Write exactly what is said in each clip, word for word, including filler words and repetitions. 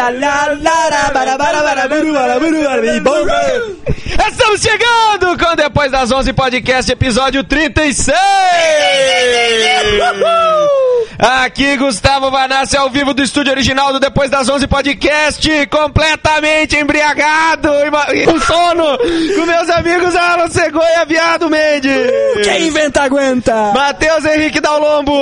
Estamos chegando com Depois das onze Podcast, episódio trinta e seis. Aqui Gustavo Vanassi ao vivo do estúdio original do Depois das onze Podcast, completamente embriagado e com sono, com meus amigos Alan Cegonha, Viado Mendes. Uh, quem inventa aguenta. Matheus Henrique Dalombo.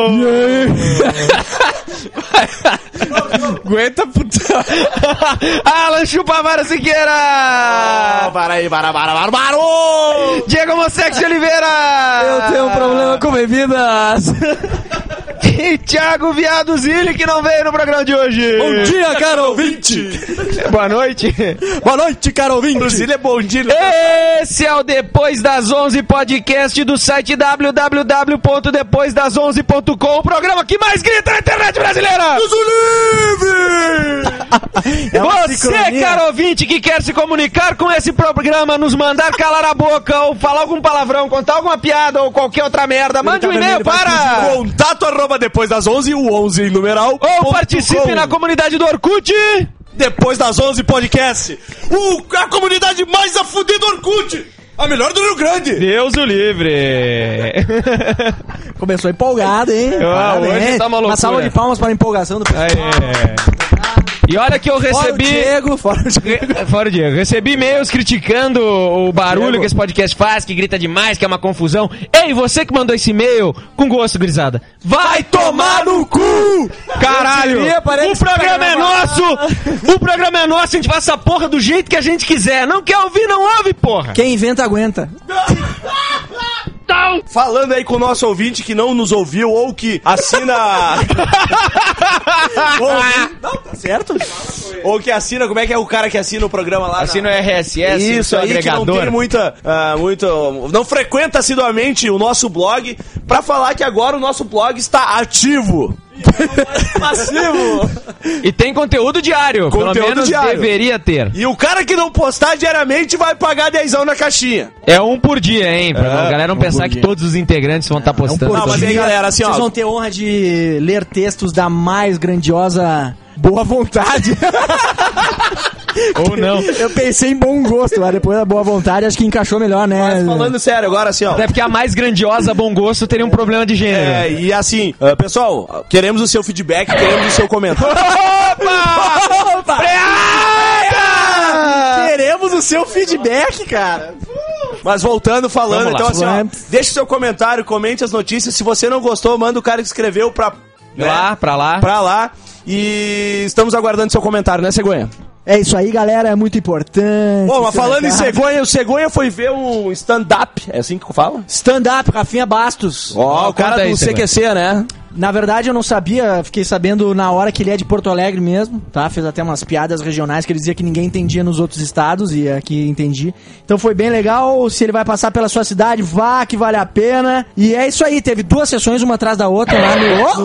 Aguenta, puta. Alan Chupavara Siqueira. Oh, para aí, para, para, para, para. Diego Mossex de Oliveira. Eu tenho um problema com bebidas. E Thiago Viado Zilli, que não veio no programa de hoje. Bom dia, caro ouvinte. Boa noite. Boa noite, caro ouvinte. Pro Zilli é bom dia. Esse é o Depois das onze Podcast do site w w w ponto depois das onze ponto com, o programa que mais grita na internet brasileira. Deus o livre. É Você, sincronia. Caro ouvinte, que quer se comunicar com esse programa, nos mandar calar a boca ou falar algum palavrão, contar alguma piada ou qualquer outra merda, mande um e-mail para contato arroba depois das onze, o onze em numeral. Ou participe na comunidade do Orkut. Depois das onze Podcast. O, a comunidade mais a fuder do Orkut. A melhor do Rio Grande. Deus o livre. Começou empolgado, hein? Ah, hoje tá uma loucura. Uma salva de palmas para a empolgação do pessoal. Aê. E olha que eu recebi... Fora o Diego, fora o Diego. Fora o Diego. Recebi e-mails criticando o barulho Diego. que esse podcast faz, que grita demais, que é uma confusão. Ei, você que mandou esse e-mail, com gosto, grisada, vai tomar no cu! Caralho! Diria, o programa é nosso! O programa é nosso, a gente faz essa porra do jeito que a gente quiser. Não quer ouvir, não ouve, porra! Quem inventa, aguenta. Então, falando aí com o nosso ouvinte que não nos ouviu ou que assina... ou... Não, tá certo? Ou que assina, como é que é o cara que assina o programa lá? Assina na... o R S S, isso aí, agregador. Que não tem muita, uh, muito, não frequenta assiduamente o nosso blog, pra falar que agora o nosso blog está ativo. Passivo. E tem conteúdo diário. Conteúdo pelo menos diário. Deveria ter. E o cara que não postar diariamente vai pagar dezão na caixinha. É um por dia, hein? Pra é, a galera não um pensar que todos os integrantes vão estar tá postando. É um não, mas aí, galera, assim, vocês ó, vão ter honra de ler textos da mais grandiosa boa vontade. Ou não. Eu pensei em bom gosto, mas depois da boa vontade acho que encaixou melhor, né? Mas falando sério, agora assim, ó. Até porque a mais grandiosa bom gosto teria um problema de gênero. É, e assim, uh, pessoal, queremos o seu feedback, queremos o seu comentário. Opa! Opa! Queremos o seu feedback, cara. Mas voltando, falando, então assim, ó, Vamos. deixe seu comentário, comente as notícias. Se você não gostou, manda o cara que escreveu pra... Lá, né, pra lá. Pra lá. E estamos aguardando seu comentário, né, Cegonha? É isso aí, galera, é muito importante. Bom, mas falando em Cegonha, o Cegonha foi ver um stand-up, é assim que fala? Stand-up, Rafinha Bastos. Ó, oh, o cara aí, do C Q C, né? Na verdade, eu não sabia, fiquei sabendo na hora que ele é de Porto Alegre mesmo, tá? Fez até umas piadas regionais que ele dizia que ninguém entendia nos outros estados e aqui entendi. Então foi bem legal, se ele vai passar pela sua cidade, vá, que vale a pena. E é isso aí, teve duas sessões, uma atrás da outra lá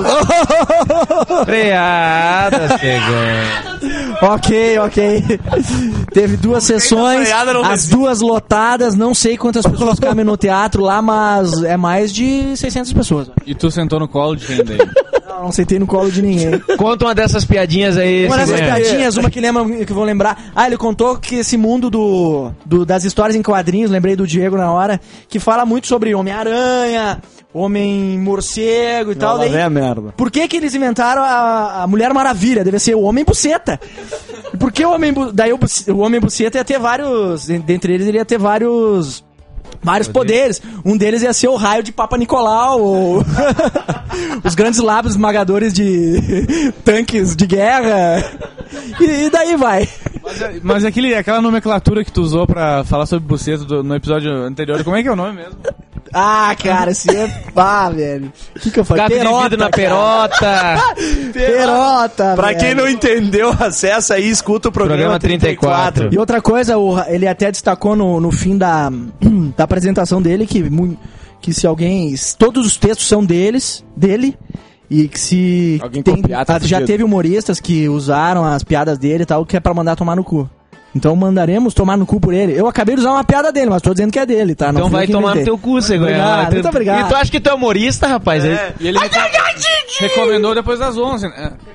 no... Freada, Cegonha. Ok, ok. Teve duas sessões, as duas lotadas, não sei quantas pessoas cabem no teatro lá, mas é mais de seiscentas pessoas. E tu sentou no colo de quem daí? Não, não sentei no colo de ninguém. Conta uma dessas piadinhas aí. Uma dessas Cegonha. piadinhas, uma que lembra, que eu vou lembrar. Ah, ele contou que esse mundo do, do das histórias em quadrinhos, lembrei do Diego na hora, que fala muito sobre Homem-Aranha, Homem-Morcego e tal. Daí, é merda. por que que eles inventaram a, a Mulher Maravilha? Deve ser o Homem-Buceta. Porque o Homem, daí o, o Homem-Buceta ia ter vários, dentre eles ele ia ter vários... Vários poderes. Um deles ia ser o raio de Papa Nicolau, ou os grandes lábios esmagadores de tanques de guerra. E, e daí vai. Mas, mas aquele, aquela nomenclatura que tu usou pra falar sobre buceta do, no episódio anterior, como é que é o nome mesmo? Ah, cara, esse é... Ah, velho. O que que eu falei? Gato Perota, na perota. Perota, Pra velho. quem não entendeu, acessa aí e escuta o programa, Programa trinta e quatro. E outra coisa, o, ele até destacou no, no fim da, da apresentação dele que, mu- que se alguém... Todos os textos são deles, dele... E que se Alguém tem, copiar, tá já fudido. teve humoristas que usaram as piadas dele e tal, que é pra mandar tomar no cu. Então mandaremos tomar no cu por ele. Eu acabei de usar uma piada dele, mas tô dizendo que é dele, tá? Não Então fui eu vai que tomar no inventei. teu cu, Cegonha. Obrigado, muito obrigado. E tu acha que tu é humorista, rapaz? É. E ele reco- recomendou depois das onze, né?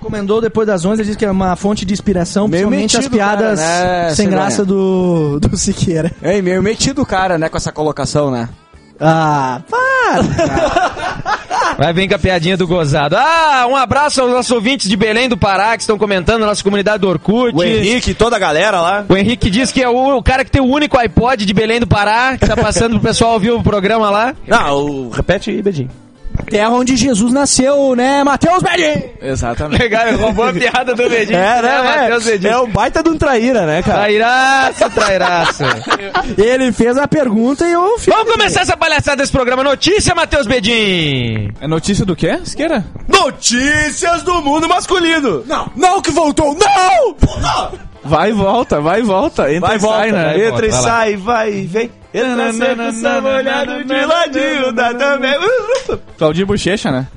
Recomendou depois das onze, ele disse que é uma fonte de inspiração, Meio principalmente as metido, piadas cara, né, sem Cegonha? graça do, do Siqueira. Ei, meio metido o cara, né, com essa colocação, né? Ah, para! Vai vir com a piadinha do gozado. Ah, um abraço aos nossos ouvintes de Belém do Pará que estão comentando na nossa comunidade do Orkut. O Henrique, toda a galera lá. O Henrique diz que é o, o cara que tem o único iPod de Belém do Pará, que tá passando pro pessoal ouvir o programa lá. Não, o... repete aí, Bedinho. Terra onde Jesus nasceu, né, Matheus Bedin? Exatamente. Legal, roubou a piada do Bedinho. É, né, Matheus é, Bedinho. é o baita de um traíra, né, cara? Trairaço, trairaço. Ele fez a pergunta e eu fiz. Vamos começar essa palhaçada desse programa. Notícia, Matheus Bedin. É notícia do quê, Siqueira? Notícias do mundo masculino. Não, não que voltou, não! Vai e volta, vai e volta. Entra Vai e e sai, volta, né? entra e Vai lá. sai, vai e vem. Entra seco, sabolhado de ladinho, dá também. Claudinho Bochecha, né?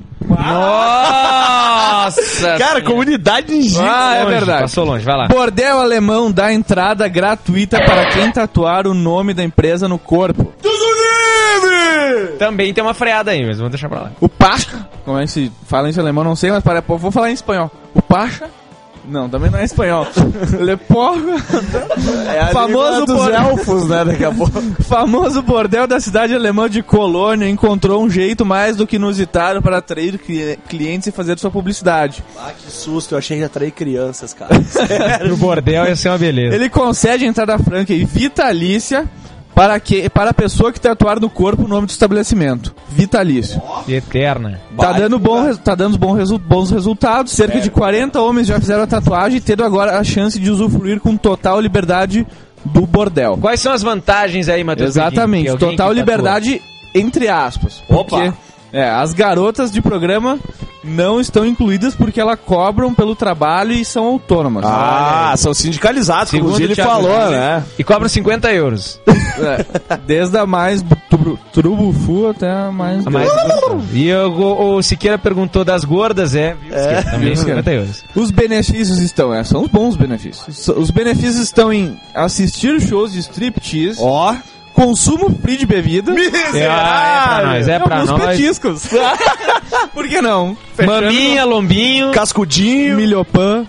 Nossa. Cara, comunidade em Giz. Ah, é Longe, verdade. Passou longe, vai lá. Bordel alemão dá entrada gratuita para quem tatuar o nome da empresa no corpo. Deus o livre! Também tem uma freada aí, mas vamos deixar pra lá. O Pacha, como é que se fala isso em alemão, não sei, mas para, vou falar em espanhol. O Pacha, não, também não é espanhol. Ele é porra. É Famoso dos bordel. elfos, né, daqui a pouco. Famoso bordel da cidade alemã de Colônia encontrou um jeito mais do que inusitado para atrair cli- clientes e fazer sua publicidade. Ah, que susto, eu achei que ia atrair crianças, cara. No bordel ia ser uma beleza. Ele concede entrada franca e vitalícia para, que, para a pessoa que tatuar no corpo o nome do estabelecimento. Vitalício. Eterna. Tá dando, bom, resu- tá dando bom resu- bons resultados. Cerca de quarenta homens já fizeram a tatuagem e tendo agora a chance de usufruir com total liberdade do bordel. Quais são as vantagens aí, Matheus? Exatamente, Bedin? Que alguém total que tatua. liberdade entre aspas. Opa. Porque, é, as garotas de programa não estão incluídas porque elas cobram pelo trabalho e são autônomas. Ah, são sindicalizados, como o Segundo Gili o Thiago falou, Gili. né? E cobram cinquenta euros. É, desde a mais tru- trubufu até a mais... A mais- E eu- o, o Siqueira perguntou das gordas, é. Viu, Siqueira? Também Viu, Siqueira? cinquenta euros. Os benefícios estão, é, são os bons benefícios. Os benefícios estão em assistir shows de striptease, Ó. consumo free de bebida, É, é pra nós, é pra alguns nós. petiscos. Por que não? Fechando Maminha, lombinho. Cascudinho. Milhopan.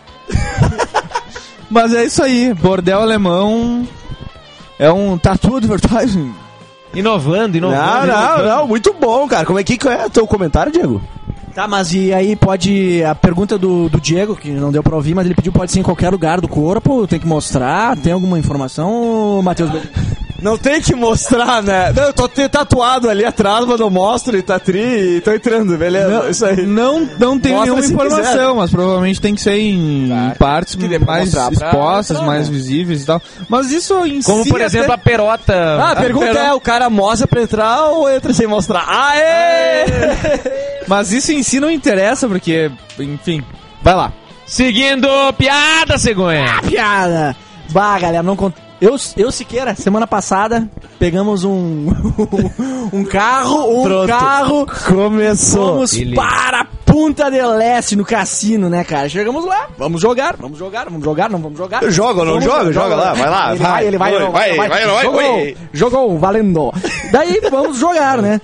Mas é isso aí, bordel alemão é um tattoo advertising. Inovando, inovando. Não, não, inovando. não, muito bom, cara. Como é que que é o teu comentário, Diego? Tá, mas e aí pode... A pergunta do, do Diego, que não deu pra ouvir, mas ele pediu pode ser em qualquer lugar do corpo, tem que mostrar, tem alguma informação, Matheus? Não tem que mostrar, né? Não, eu tô te- tatuado ali atrás, mas eu mostro e tá tri e tô entrando, beleza? Não, Isso aí. não, não tem Mostra nenhuma se informação, quiser. mas provavelmente tem que ser em Claro. partes Que dê pra mais mostrar pra- expostas, pra- mais visíveis e tal. Mas isso em Como, si por até- exemplo, a perota. Ah, a pergunta pera- é, o cara mostra pra entrar ou entra sem mostrar? Aê! Mas isso em si não interessa, porque, enfim, vai lá. Seguindo, piada, cegonha. Piada! Bah, galera, não cont... Eu, eu, Siqueira, semana passada, pegamos um... um carro, um Pronto. carro... Começou. Fomos Ele- para Punta del Este, no cassino, né, cara? Chegamos lá, vamos jogar, vamos jogar, vamos jogar, não vamos jogar. Joga ou não Vamos joga? Joga lá, vai lá, Ele vai. vai, ele vai, Oi, não, vai, vai, vai, vai, Jogou, oi. jogou, valendo. Daí, vamos jogar, né?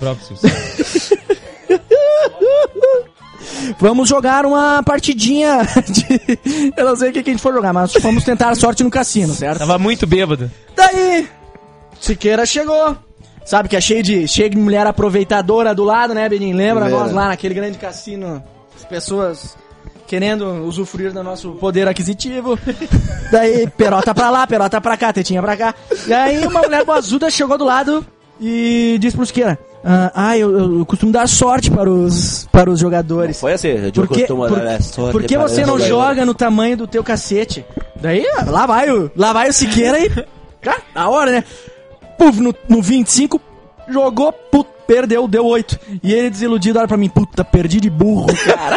Vamos jogar uma partidinha de... Eu não sei o que que a gente for jogar, mas vamos tentar a sorte no cassino, certo? Tava muito bêbado. Daí, Siqueira chegou. Sabe que é cheio de, cheio de mulher aproveitadora do lado, né, Benin? Lembra Lembra. nós lá naquele grande cassino? As pessoas querendo usufruir do nosso poder aquisitivo. Daí, perota pra lá, perota pra cá, tetinha pra cá. Daí, uma mulher boazuda chegou do lado e disse pro Siqueira: Ah, ah, eu, eu costumo dar sorte para os, para os jogadores. Foi assim, eu Por que, costumo por, dar sorte por que para você os não jogadores. joga no tamanho do teu cacete? Daí, lá vai o, lá vai o Siqueira e... Cara, na hora, né? Puf, no, no vinte e cinco, jogou, puto, perdeu, deu oito. E ele desiludido olha pra mim: puta, perdi de burro, cara.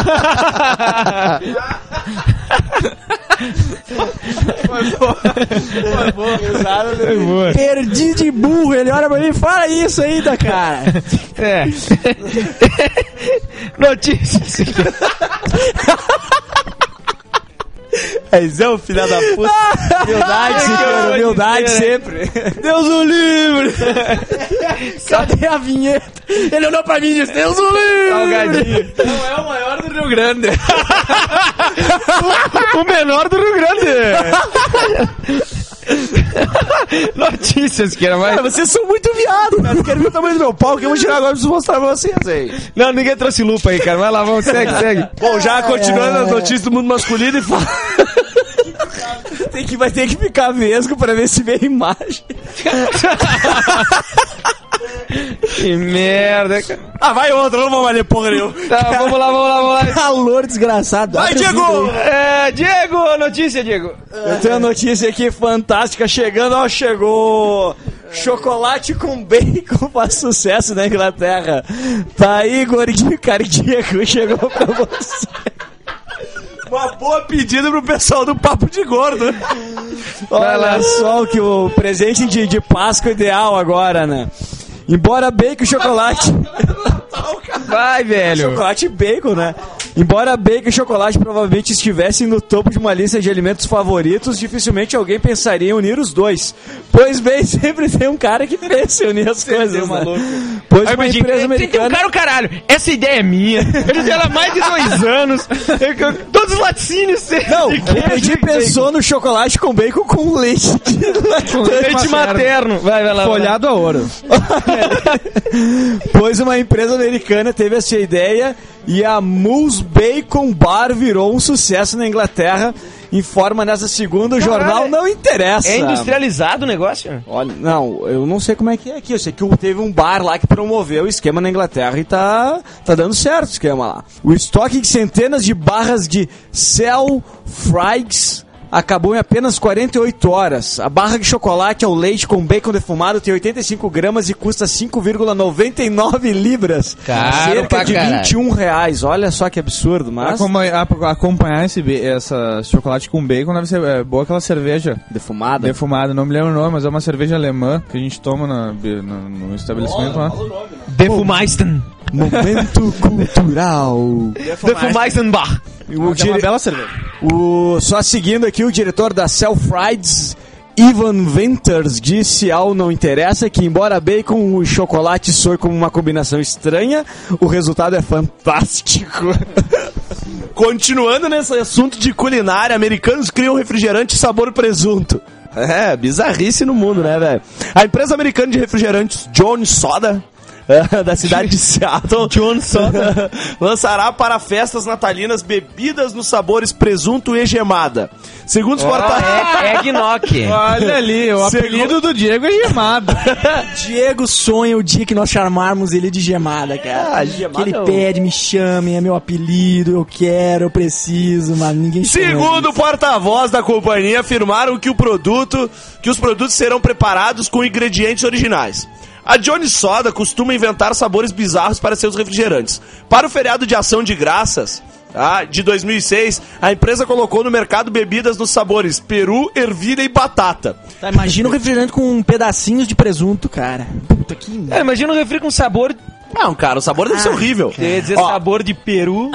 Perdi de burro. Ele olha pra mim e fala isso ainda, cara. É. Notícias. Mas é o filho da puta. Humildade, senhor, humildade sempre. Deus o livre. Cadê a vinheta? Ele olhou pra mim e disse: Deus o livre. Salgadinho. Não é o maior do do Rio Grande. O menor do Rio Grande. Notícias que era mais... Cara, vocês são muito viados, cara. Eu quero ver o tamanho do meu pau, que eu vou tirar agora e preciso mostrar pra vocês aí. Não, ninguém trouxe lupa aí, cara. Vai lá, vamos, segue, segue. Bom, já continuando as notícias do mundo masculino e fala... Tem que, vai ter que ficar vesgo pra ver se vê a imagem. Que merda, cara. Ah, vai outra, não vou valer porra nenhuma. Tá, vamos lá, vamos lá, vamos lá. Calor desgraçado. Vai, Olha Diego! É, Diego, notícia, Diego. Eu tenho uma notícia aqui fantástica chegando, ó, chegou. Chocolate com bacon faz sucesso na Inglaterra. Tá aí, gordinho cardíaco, chegou pra você. Uma boa pedida pro pessoal do Papo de Gordo. Olha só o que o presente de, de Páscoa ideal agora, né? Embora bacon e chocolate... Vai, velho. Chocolate e bacon, né? Embora bacon e chocolate provavelmente estivessem no topo de uma lista de alimentos favoritos, dificilmente alguém pensaria em unir os dois. Pois bem, sempre tem um cara que pensa em unir as coisas, né? Pois Aí, uma imagina, empresa tem, tem um americana... cara, o caralho, essa ideia é minha. Eu já tenho ela há mais de dois anos. Eu- todos os laticínios. Não, de o queijo Pedi e pensou no chocolate com bacon com leite. bacon. Leite materno. Vai, vai lá. Folhado a ouro. Pois uma empresa americana teve essa ideia e a Moose Bacon Bar virou um sucesso na Inglaterra. Informa nessa segunda o jornal Não Interessa. É industrializado o negócio? Olha, não, eu não sei como é que é aqui. Eu sei que teve um bar lá que promoveu o esquema na Inglaterra e tá, tá dando certo o esquema lá. O estoque de centenas de barras de Selfridges acabou em apenas quarenta e oito horas. A barra de chocolate ao leite com bacon defumado tem oitenta e cinco gramas e custa cinco vírgula noventa e nove libras. Caro cerca pra de caralho. vinte e um reais. Olha só que absurdo, mas... Acompanhar, acompanhar esse, be- essa chocolate com bacon deve ser é, boa aquela cerveja Defumada. defumada. Não me lembro o nome, mas é uma cerveja alemã que a gente toma na, be- no, no estabelecimento lá. Defumeisten. Momento cultural. Defumeistenbach. O, É uma dire... bela cerveja. o... Só seguindo aqui, o diretor da Selfridges, Ivan Winters, disse ao Não Interessa que, embora bacon e chocolate soe como uma combinação estranha, o resultado é fantástico. Continuando nesse assunto de culinária, americanos criam refrigerante sabor presunto. É, bizarrice no mundo, né, velho? A empresa americana de refrigerantes John Soda, da cidade de Seattle, John Soda. lançará para festas natalinas bebidas nos sabores presunto e gemada. Segundo os portais... É, é Gnock. Olha ali, o Segundo- apelido do Diego é gemado. Diego sonha o dia que nós chamarmos ele de gemada, cara. Ah, gemada que ele é o- pede, me chamem, é meu apelido, eu quero, eu preciso, mas ninguém chama. Segundo o porta-voz da companhia, afirmaram que o produto, que os produtos serão preparados com ingredientes originais. A Johnny Soda costuma inventar sabores bizarros para seus refrigerantes. Para o feriado de ação de graças, tá, de dois mil e seis, a empresa colocou no mercado bebidas nos sabores peru, ervilha e batata. Tá, imagina um refrigerante com pedacinhos de presunto, cara. Puta que... É, imagina um refri com sabor... Não, cara, o sabor deve ser horrível. Eu ia dizer Ó, sabor de peru.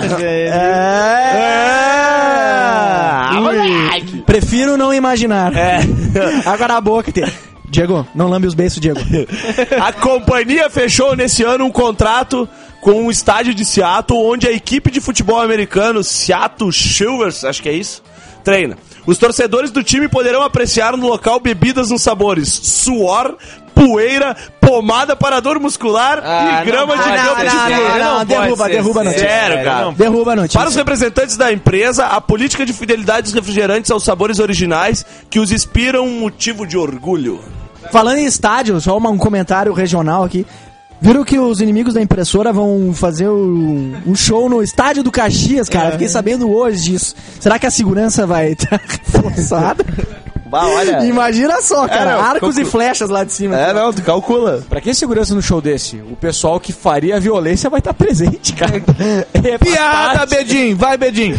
É... Ui. Prefiro não imaginar. É. Água na boca, tem. Diego, não lambe os beiços, Diego. A companhia fechou nesse ano um contrato com o estádio de Seattle, onde a equipe de futebol americano Seattle Silvers, acho que é isso, treina. Os torcedores do time poderão apreciar no local bebidas nos sabores suor, poeira, pomada para dor muscular Ah, e grama não de pode campo ser de sério, futebol. não, não derruba, pode ser derruba a notícia. Sério, cara. não. Derruba a notícia. Para os representantes da empresa, a política de fidelidade dos refrigerantes aos sabores originais que os inspiram um motivo de orgulho. Falando em estádio, só uma- um comentário regional aqui. Viram que os inimigos da impressora vão fazer o- um show no estádio do Caxias, cara? Fiquei sabendo hoje disso. Será que a segurança vai estar reforçada? Bah, olha. Imagina só, cara. É, não, arcos calcu- e flechas lá de cima. É, não, tu calcula. Pra que segurança no show desse? O pessoal que faria a violência vai estar presente, cara. É Piada, fantástico. Bedim! Vai, Bedim!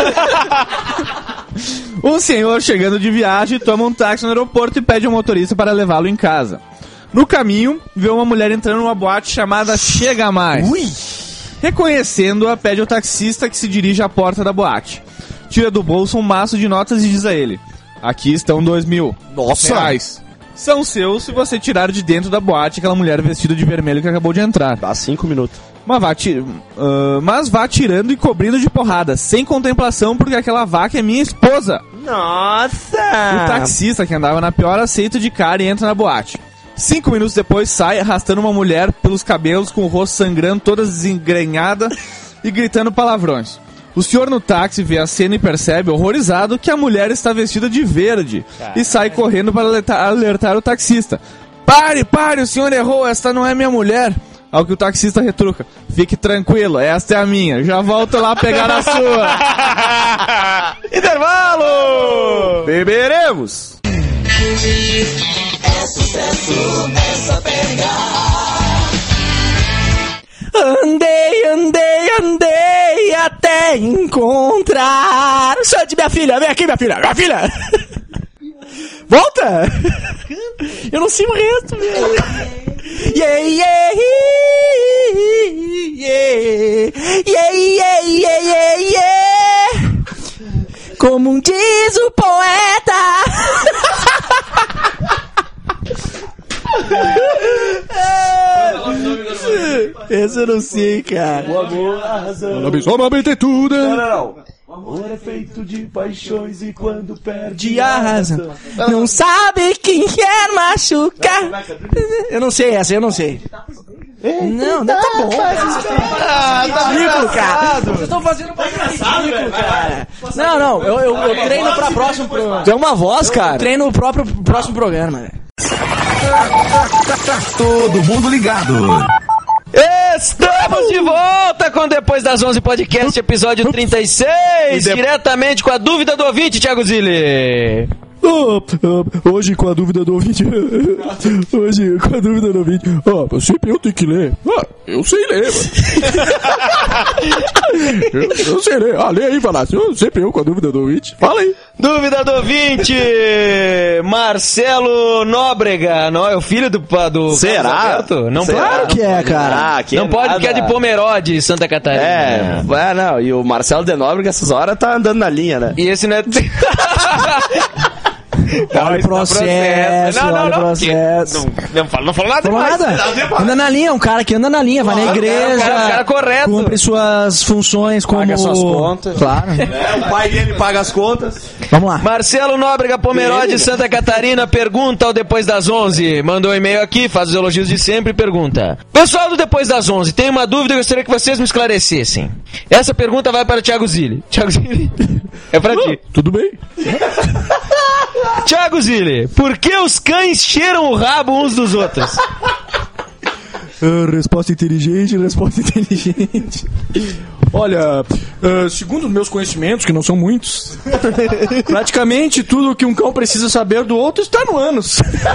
Um senhor chegando de viagem toma um táxi no aeroporto e pede ao motorista para levá-lo em casa. No caminho, vê uma mulher entrando numa boate chamada Chega Mais. Ui! Reconhecendo-a, pede ao taxista que se dirige à porta da boate. Tira do bolso um maço de notas e diz a ele: aqui estão dois mil Nossa. reais. São seus se você tirar de dentro da boate aquela mulher vestida de vermelho que acabou de entrar. Dá cinco minutos. Mas vá, ti- uh, mas vá tirando e cobrindo de porrada, sem contemplação, porque aquela vaca é minha esposa. Nossa! O taxista que andava na pior aceita de cara e entra na boate. Cinco minutos depois sai arrastando uma mulher pelos cabelos com o rosto sangrando, toda desengrenhada e gritando palavrões. O senhor no táxi vê a cena e percebe, horrorizado, que a mulher está vestida de verde. Caramba. E sai correndo para alertar, alertar o taxista. Pare, pare, o senhor errou, esta não é minha mulher. Ao que o taxista retruca. Fique tranquilo, esta é a minha. Já volto lá pegar a sua. Intervalo! Beberemos! É sucesso, é só pegar. Andei, andei, andei até encontrar. Sante, minha filha, vem aqui, minha filha, minha filha. Volta! Eu não sei o resto, velho. Yeah, yeah, yeah, yeah, yeah, yeah, yeah, yeah. Como diz o poeta. Esse eu não sei, cara. O amor, a razão. Absolutamente tudo. Não, não, não. O amor é feito de paixões e quando perde De a razão. Não sabe quem quer machucar. Eu não sei essa, eu não sei. Não, não tá bom. Ah, tá Ridículo, cara. Vocês estão fazendo pra ridículo, cara. Não, não, eu, eu, eu treino pra próximo programa. Tu é uma voz, cara. Treino o próprio próximo programa, velho. Todo mundo ligado. Estamos de volta com Depois das onze Podcast, episódio trinta e seis, de... diretamente com a dúvida do ouvinte, Thiago Zilli. Oh, oh, hoje com a dúvida do ouvinte. Hoje com a dúvida do ouvinte. Ó, oh, sempre eu tenho que ler. Ah, eu sei ler, mano. eu, eu sei ler. Ah, lê aí, Palácio. Sempre eu com a dúvida do ouvinte. Fala aí. Dúvida do ouvinte, Marcelo Nóbrega. Não é o filho do, do Será? Carlos Alberto? Não Será? Claro que é, cara. Ah, que não é pode, nada. porque é de Pomerode, Santa Catarina. É, é, não. E o Marcelo de Nóbrega, essas horas, tá andando na linha, né? E esse não é... Olha o processo, Não, não, olha o não. processo. Não, não, falo, não falo nada Falou demais. nada. Anda na linha, um cara que anda na linha, vai na igreja, o cara- o cara correto. cumpre suas funções como... Paga suas contas. Claro. É, o pai dele paga as contas. Vamos lá. Marcelo Nóbrega Pomerode, Santa Catarina, pergunta ao Depois das onze. Mandou um e-mail aqui, faz os elogios de sempre e pergunta. Pessoal do Depois das onze, tenho uma dúvida e gostaria que vocês me esclarecessem. Essa pergunta vai para o Thiago Zilli. Thiago Zilli, é pra ti. Tudo bem? Thiago Zilli, por que os cães cheiram o rabo uns dos outros? Uh, resposta inteligente, resposta inteligente. Olha, uh, segundo os meus conhecimentos, que não são muitos, praticamente tudo que um cão precisa saber do outro está no ânus.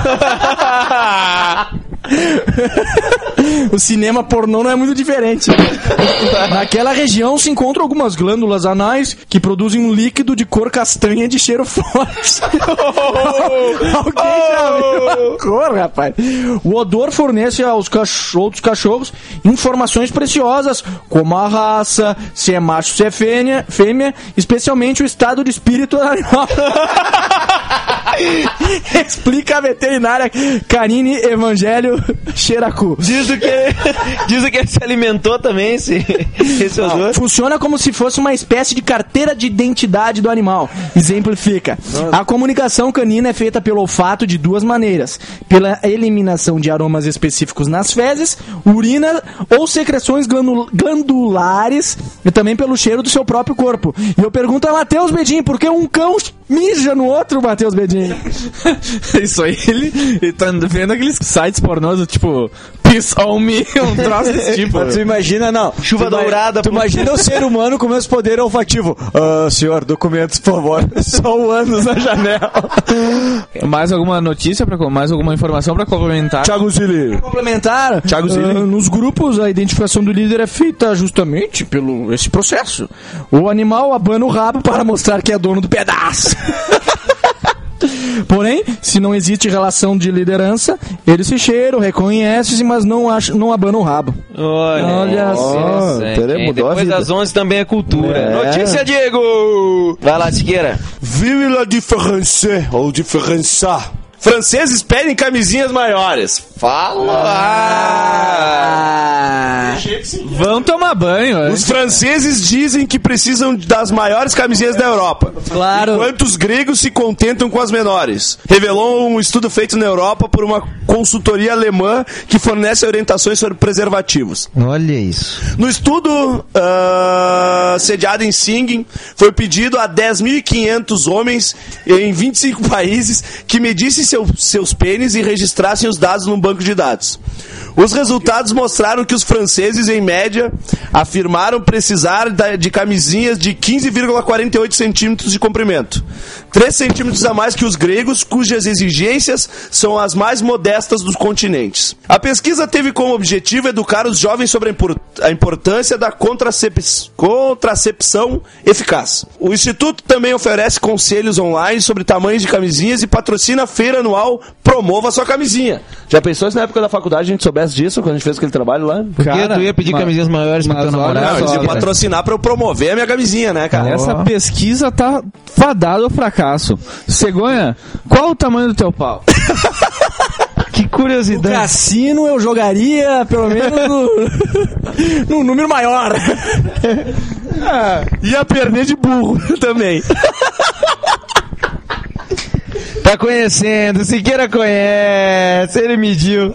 O cinema pornô não é muito diferente. Naquela região se encontram algumas glândulas anais que produzem um líquido de cor castanha de cheiro forte. Alguém já viu a cor, rapaz? O odor fornece aos cach- outros cachorros informações preciosas, como a raça, se é macho, se é fêmea, fêmea, especialmente o estado de espírito do animal. Explica a veterinária Karine Evangelho Xeracu. Diz o que, diz o que ele se alimentou também, esse, esse odor. Funciona como se fosse uma espécie de carteira de identidade do animal. Exemplifica. A comunicação canina é feita pelo olfato de duas maneiras. Pela eliminação de aromas específicos nas fezes, urina ou secreções glandu- glandulares e também pelo cheiro do seu próprio corpo. E eu pergunto a Matheus Bedin, por que um cão mija no outro, Matheus Bedin? Isso aí, ele, ele tá vendo aqueles sites pornôs, tipo, Piss on Me, um troço desse tipo. Mas tu imagina, não. Chuva tu ima- dourada, Tu pô. imagina o ser humano com meus poderes olfativos. Ah, senhor, documentos, por favor. Só o ânus na janela. Mais alguma notícia, pra, mais alguma informação pra complementar? Thiago Zilli. Complementar, Thiago Zilli. ah, nos grupos a identificação do líder é feita justamente pelo esse processo. O animal abana o rabo para mostrar que é dono do pedaço. Porém, se não existe relação de liderança, eles se cheiram, reconhecem, mas não, acham, não abanam o rabo. Olha, Olha só. só, teremos dó a Depois vida. das onze também é cultura. É. Notícia, Diego! Vai lá, Siqueira. Vive la différence, ou diferença. Franceses pedem camisinhas maiores. Fala! Ah. Vão tomar banho. Os franceses dizem que precisam das maiores camisinhas da Europa. Claro. Enquanto os gregos se contentam com as menores. Revelou um estudo feito na Europa por uma consultoria alemã que fornece orientações sobre preservativos. Olha isso. No estudo uh, sediado em Singen, foi pedido a dez mil e quinhentos homens em vinte e cinco países que medissem seu, seus pênis e registrassem os dados num banco de dados. Os resultados mostraram que os franceses, em média, afirmaram precisar de camisinhas de quinze vírgula quarenta e oito centímetros de comprimento. três centímetros a mais que os gregos, cujas exigências são as mais modestas dos continentes. A pesquisa teve como objetivo educar os jovens sobre a, import- a importância da contracep- contracepção eficaz. O Instituto também oferece conselhos online sobre tamanhos de camisinhas e patrocina a feira anual Promova Sua Camisinha. Já pensou se na época da faculdade a gente soubesse disso, quando a gente fez aquele trabalho lá? Por que Cara, tu ia pedir mas- camisinhas maiores pro mas teu olha namorado? Não, eles iam Cara? patrocinar pra eu promover a minha camisinha, né, cara? Essa pesquisa tá fadada ao fracasso. Cegonha, qual o tamanho do teu pau? Que No curiosidade. cassino eu jogaria pelo menos no, num número maior. Ia perder de burro também. Tá conhecendo, Siqueira conhece, ele mediu.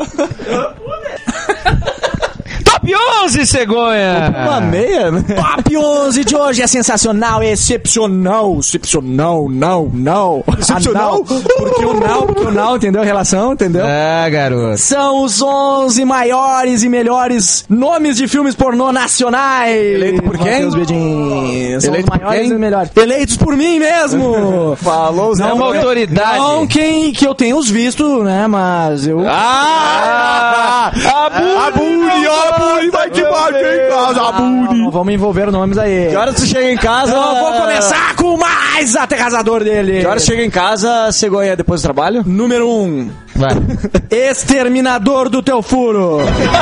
Top onze, Cegonha! Uma meia, né? Top onze de hoje é sensacional, é excepcional, excepcional, não, não. Excepcional? Ah, não. Porque o não, porque o não, entendeu a relação, entendeu? Ah, garoto. São os onze maiores e melhores nomes de filmes pornô nacionais. Eleito por quem? Matheus Bedin. São Eleito os por maiores quem? e melhores. Eleitos por mim mesmo. Falou, Zé. Não uma autoridade. Não quem que eu tenho os visto, né, mas eu... Ah! A Buri, a Buri vai te bater em casa, a Ah, não, Buri. não vamos envolver nomes aí. Que hora tu chega em casa? Eu vou começar com o mais aterrazador dele. Que hora tu chega em casa, Cegonha, depois do trabalho? Número um. Vai. Exterminador do teu furo.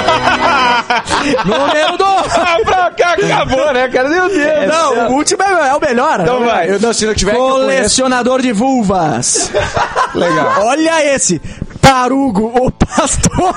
Número dois. pra cá acabou, né, cara? Meu Deus. Não, o último é, é o melhor. Então vai. Eu, não, se não tiver, que eu conheço. Colecionador de vulvas. Legal. Olha esse. Tarugo, o pastor.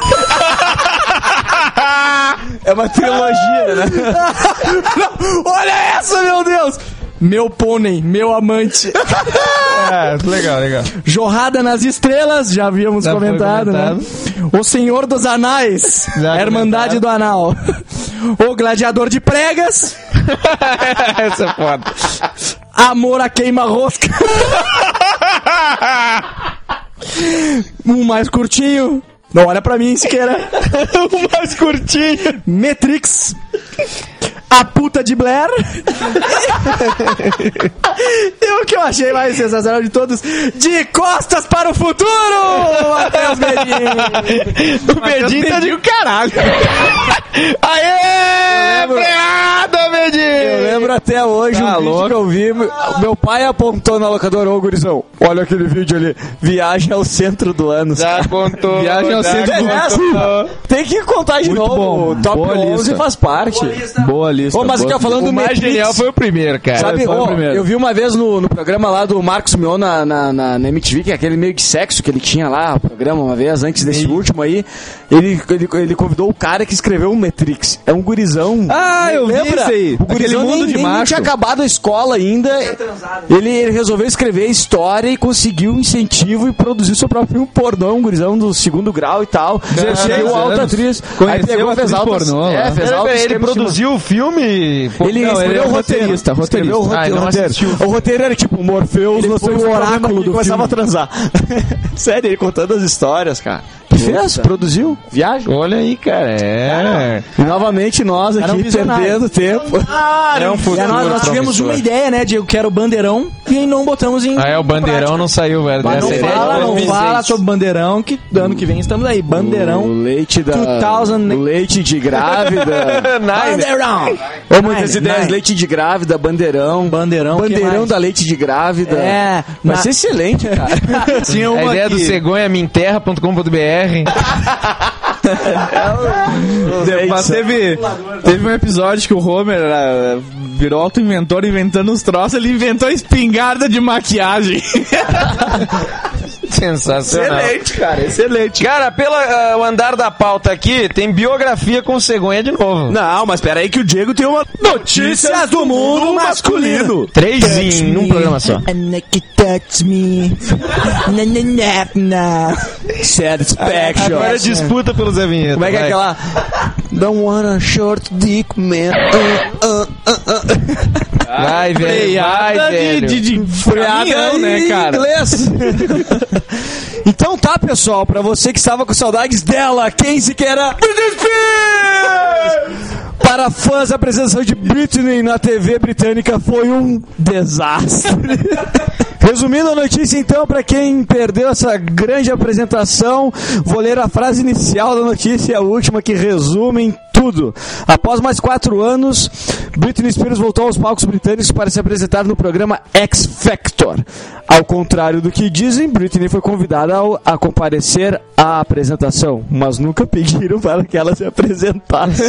É uma trilogia, né? Não, olha essa, meu Deus. Meu pônei, meu amante. É, legal, legal. Jorrada nas Estrelas, já havíamos Já foi comentado, comentado. né? O Senhor dos Anais, Já a Irmandade do Anal. O Gladiador de Pregas, Essa é foda. Amor a Queima-Rosca. Um mais curtinho. Não olha pra mim, Siqueira. O mais curtinho. Matrix. A puta de Blair. E o que eu achei mais sensacional de todos, De Costas para o Futuro, Matheus Bedin. O Bedinho tá de caralho. Aê! Freada, Bedinho! Eu lembro até hoje Tá um vídeo louco. que eu vi. Meu pai apontou na locadora, ô gurizão, olha aquele vídeo ali. Viagem ao centro do ano. Já contou. Viagem ao já centro do contou. Tem que contar de Muito novo. bom. O Top Boa onze lista. faz parte. Boa lista. Ô, mas eu boa tô falando O do mais Matrix. genial foi o primeiro, cara. Sabe, foi o ô, primeiro. eu vi uma vez no, no programa lá do Marcos Mion na, na, na, na M T V, que é aquele meio de sexo que ele tinha lá, o programa uma vez, antes desse último aí, ele, ele, ele convidou o cara que escreveu o Matrix. É um gurizão. Ah, eu vi Lembra? isso aí. O gurizão Aquele mundo nem, de nem macho. tinha acabado a escola ainda. Ele, ele resolveu escrever a história e conseguiu incentivo e produziu seu próprio filme pornô, um gurizão do segundo grau e tal. Conseguiu alta anos. atriz. Conheceu Aí pegou, a fez atriz altas, pornô, é, lá. fez Pera, altas pera, ele esquemas de produziu o filme? Ele Não, escreveu ele é o roteirista, roteirista, Escreveu o roteirista. roteiro. Ah, o, não roteiro. assistiu. O roteiro era tipo Morpheus, nós foi temos o um problema oráculo aqui, do começava filme. a transar. Sério, ele contando as histórias, cara. Fez, produziu, viagem. Olha aí, cara. É. E novamente nós Era um aqui visionário. perdendo tempo. É um E futuro nós, nós tivemos promissor. uma ideia, né, de eu quero bandeirão e não botamos em Ah, é, o bandeirão não saiu, velho. Mas Essa não ideia fala, de não dois mil e seis. fala sobre bandeirão, que ano que vem estamos aí. Bandeirão. O leite da... dois mil. O leite de grávida. Bandeirão. Ô, muitas Nine, ideias. nine. Leite de grávida, bandeirão. Bandeirão, que Bandeirão mais? da leite de grávida. É, Vai na- ser excelente, cara. Tinha A uma ideia do que- cegonha minterra ponto com ponto b r. Mas teve, teve um episódio que o Homer era, virou auto-inventor inventando os troços, ele inventou a espingarda de maquiagem. Sensacional. Excelente, cara, excelente. Cara, pelo uh, andar da pauta aqui, tem biografia com cegonha de novo. Não, mas pera aí que o Diego tem uma notícias do mundo masculino. Três em num programa só. Touch me. Na, na, na, na. Satisfaction. Agora é disputa pelo Zé Vinheta. Como é que é vai. aquela... Don't want a short dick, man. Uh, uh, uh, uh. Vai, velho. Vai, Freada de, velho. de, de Freada caminhão, né, em cara? inglês. Então tá, pessoal, pra você que estava com saudades dela, quem se quer era Britney Spears! Para fãs, a apresentação de Britney na T V britânica foi um desastre. Resumindo a notícia, então, para quem perdeu essa grande apresentação, vou ler a frase inicial da notícia e a última que resumem tudo. Após mais quatro anos, Britney Spears voltou aos palcos britânicos para se apresentar no programa X Factor. Ao contrário do que dizem, Britney foi convidada ao- a comparecer à apresentação, mas nunca pediram para que ela se apresentasse.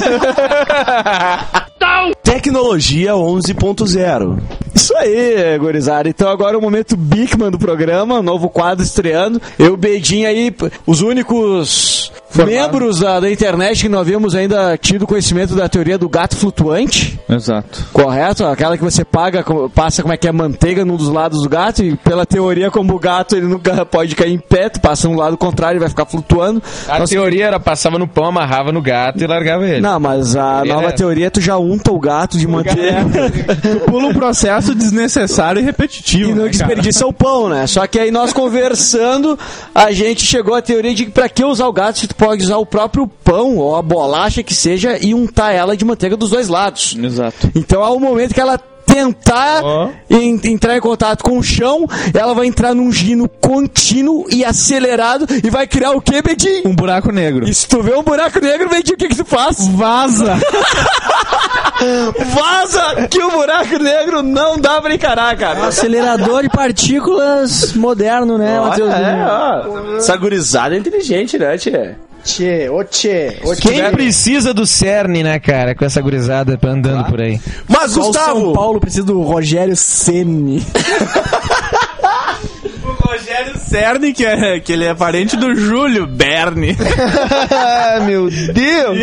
Tecnologia onze ponto zero. Isso aí, gurizada. Então agora é o momento Bigman do programa, novo quadro estreando. Eu, Bedinho aí, p- os únicos membros da, da internet que não havíamos ainda tido conhecimento da teoria do gato flutuante. Exato. Correto? Aquela que você paga, co- passa como é que é manteiga num dos lados do gato e pela teoria como o gato ele nunca pode cair em pé, tu passa no lado contrário e vai ficar flutuando. A Nós- teoria era passava no pão, amarrava no gato e largava ele. Não, mas a Teoria nova é- teoria tu já unta o gato de manteiga. Pula um processo desnecessário e repetitivo. E não né, cara? desperdiça o pão, né? Só que aí nós conversando, a gente chegou à teoria de que pra que usar o gato se tu pode usar o próprio pão ou a bolacha que seja e untar ela de manteiga dos dois lados. Exato. Então, ao momento que ela tentar Ó. en- entrar em contato com o chão, ela vai entrar num giro contínuo e acelerado e vai criar o quê, Bedinho? Um buraco negro. E se tu vê um buraco negro, Bedinho, o que que tu faz? Vaza! Vaza! Que o buraco negro não dá pra encarar, cara. Acelerador de partículas moderno, né, Matheus? Essa gurizada é inteligente, né, tia? Tchê, ô tchê, ô Quem precisa do CERN, né, cara, com essa gurizada andando por aí? Mas, Só o São Gustavo, Paulo precisa do Rogério Ceni. O Rogério Cerny, que, é, que ele é parente do Júlio Berni. Ah, meu Deus!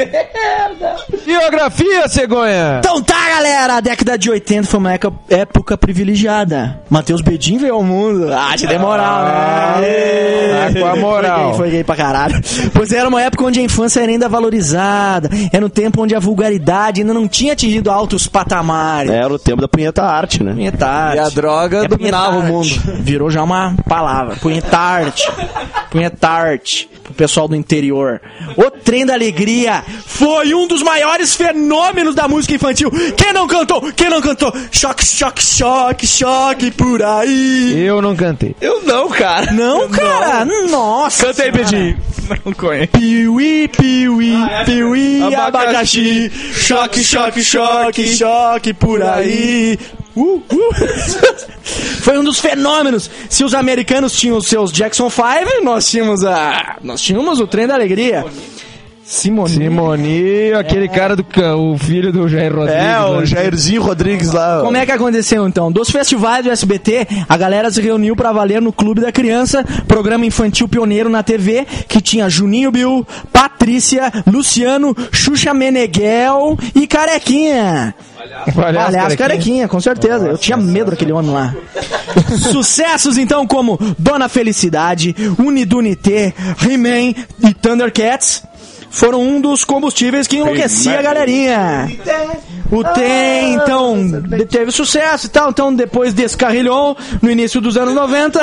Biografia, cegonha! Então tá, galera, a década de oitenta foi uma época, época privilegiada. Matheus Bedin veio ao mundo. Ah, te dei moral, né? Tá com a moral. Foi gay, foi gay pra caralho. Pois era uma época onde a infância era ainda valorizada. Era um tempo onde a vulgaridade ainda não tinha atingido altos patamares. era o tempo da punheta arte, né? Punhetarte. E a droga É dominava o punhetarte. mundo. Virou já uma palavra. Punhetarte. Punhetarte. Pro pessoal do interior. O Trem da Alegria foi um dos maiores fenômenos da música infantil. Quem não cantou? Quem não cantou? Choque, choque, choque, choque por aí. Eu não cantei. Eu não, cara. Não, cara. Nossa. Canta aí, Bedinho. Não conheço. Piuí, piuí, piuí, Abacaxi. abacaxi. Choque, choque, choque, choque por aí. Uh, uh. Foi um dos fenômenos. Se os americanos tinham os seus Jackson five, nós tínhamos a. Nós tínhamos o Trem da Alegria. Simone. Simoni, aquele cara do ca- o filho do Jair Rodrigues. É, o né? Jairzinho Rodrigues lá. Como é que aconteceu então? Dos festivais do S B T, a galera se reuniu pra valer no Clube da Criança, programa infantil pioneiro na T V, que tinha Juninho Bill, Patrícia, Luciano, Xuxa Meneghel e Carequinha. Palhaço, Aliás, carequinha. Carequinha, com certeza. Eu tinha medo daquele homem lá. Sucessos então como Dona Felicidade, Unidunité, He-Man e Thundercats foram um dos combustíveis que enlouquecia a galerinha. O Tem, então, de- teve sucesso e tal, então depois descarrilhou no início dos anos noventa.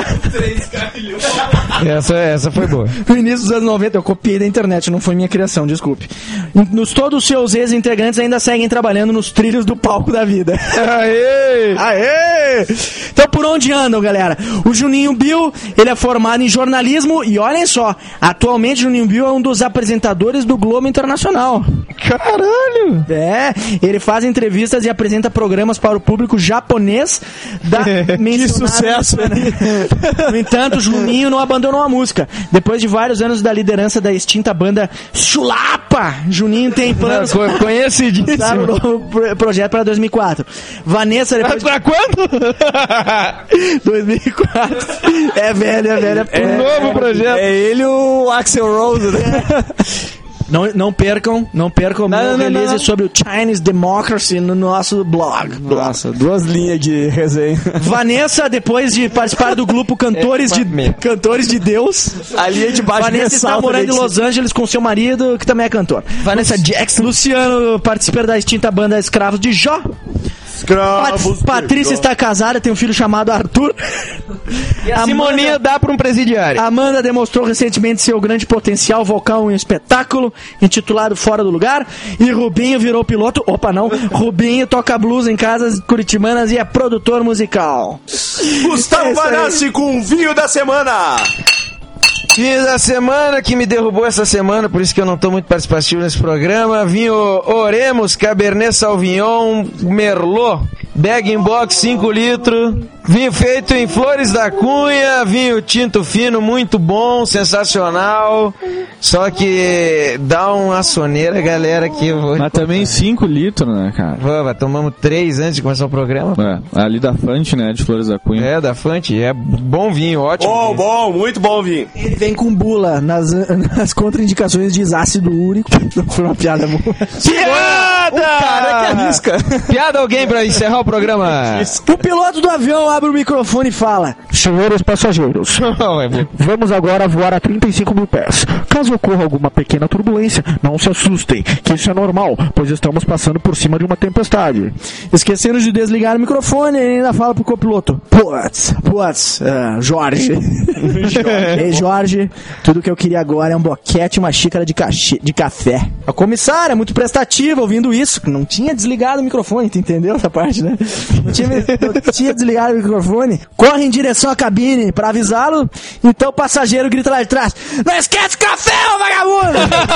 Essa, essa foi boa. No início dos anos noventa, eu copiei da internet, não foi minha criação, desculpe. Nos, todos os seus ex-integrantes ainda seguem trabalhando nos trilhos do palco da vida. Aê! Aê! Então por onde andam, galera? O Juninho Bill, ele é formado em jornalismo e olhem só, atualmente o Juninho Bill é um dos apresentadores do Globo Internacional. Caralho! É, ele faz faz entrevistas e apresenta programas para o público japonês da mencionada sucesso, emissora. No entanto, Juninho não abandonou a música. Depois de vários anos da liderança da extinta banda Chulapa, Juninho tem planos Co- Conhecidíssimo. para um novo pro- projeto para dois mil e quatro. Vanessa, depois Pra quando? dois mil e quatro. É velho, é velho. É, Um novo projeto. É ele o Axel Rose, né? Não, não percam, não percam o Não, meu não, não, release não. sobre o Chinese Democracy no nosso blog. Nossa, duas linhas de resenha. Vanessa, depois de participar do grupo Cantores de, Cantores de Deus, A linha de baixo Vanessa está ressalta, morando né, em que Los Angeles com seu marido, que também é cantor. Vanessa Jackson. Luciano participa da extinta banda Escravos de Jó. Pat- Patrícia está casada, tem um filho chamado Arthur. E a Simoninha dá pra um presidiário. Amanda demonstrou recentemente seu grande potencial vocal em um espetáculo intitulado Fora do Lugar. E Rubinho virou piloto. Opa, não. Rubinho toca blues em casas curitibanas e é produtor musical. Gustavo É isso aí. Vanassi com o vinho da semana. Fiz a semana que me derrubou essa semana, por isso que eu não tô muito participativo nesse programa. Vinho Oremos, Cabernet Sauvignon, Merlot, bag in box cinco litros. Vinho feito em Flores da Cunha, vinho tinto fino, muito bom, sensacional. Só que dá uma soneira, galera, que eu vou... Mas também cinco litros, né, cara? Vamos, tomamos três antes de começar o programa. É, ali da Fante, né, de Flores da Cunha. É, da Fante, é bom vinho, ótimo. Bom, vinho. bom, muito bom vinho. Ele vem com bula nas, nas contraindicações de ácido úrico. Foi uma piada boa. Piada! cara que arrisca. Piada alguém pra encerrar o programa? O piloto do avião abre o microfone e fala: senhores passageiros, vamos agora voar a trinta e cinco mil pés. Caso ocorra alguma pequena turbulência, não se assustem, que isso é normal, pois estamos passando por cima de uma tempestade. Esqueceram de desligar o microfone e ainda fala pro copiloto: Putz, putz, uh, Jorge. Ei, Jorge, tudo que eu queria agora é um boquete e uma xícara de, cachi- de café. A comissária, muito prestativa, ouvindo isso, não tinha desligado o microfone, tu entendeu essa parte, né? Não tinha, não tinha desligado o microfone. Corre em direção à cabine pra avisá-lo, então o passageiro grita lá de trás: não esquece o café, ô vagabundo!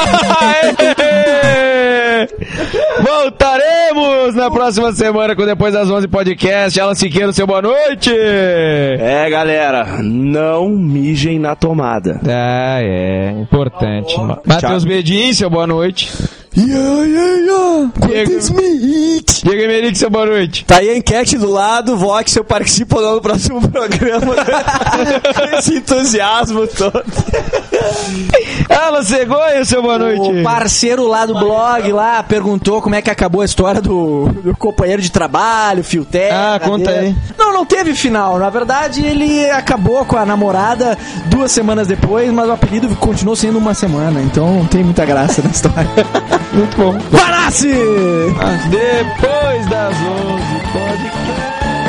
Voltaremos na próxima semana com Depois das onze Podcast. Alan Siqueiro, seu boa noite. É, galera, não mijem na tomada. Ah, é, importante. Matheus Bedin, seu boa noite. Yeah, yeah, yeah. Diego- Quantos hits? Diego Emerick, seu boa noite. Tá aí a enquete do lado, vote se eu participo ou não no próximo programa. Esse entusiasmo todo. Alan Cegonha, seu boa noite. O parceiro lá do blog lá perguntou como é que acabou a história do, do companheiro de trabalho, fio terra. Ah, conta dele. aí. Não, não teve final. Na verdade, ele acabou com a namorada duas semanas depois, mas o apelido continuou sendo uma semana. Então não tem muita graça na história. Muito bom. Parece! Depois das onze Podcast.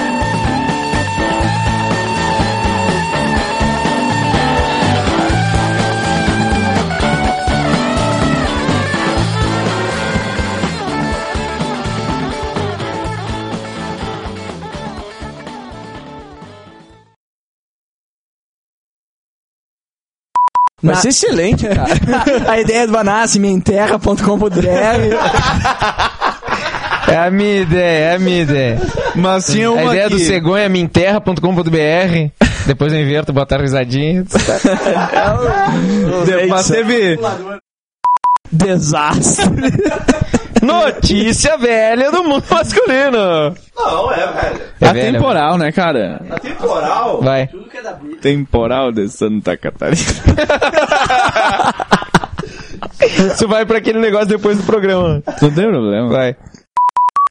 Vai ser excelente, cara. A ideia do Vanassi, minhaenterra ponto com ponto b r. É a minha ideia, é a minha ideia. Mas tinha uma A ideia do que... Cegonha é minterra ponto com ponto b r. Depois eu inverto, botar risadinha. De- Mas teve... Desastre. Notícia velha do mundo masculino. Não, é, velho. É a velha, temporal, né, cara? Temporal. Vai. Temporal de Santa Catarina. Isso vai pra aquele negócio depois do programa. Não tem problema. Vai.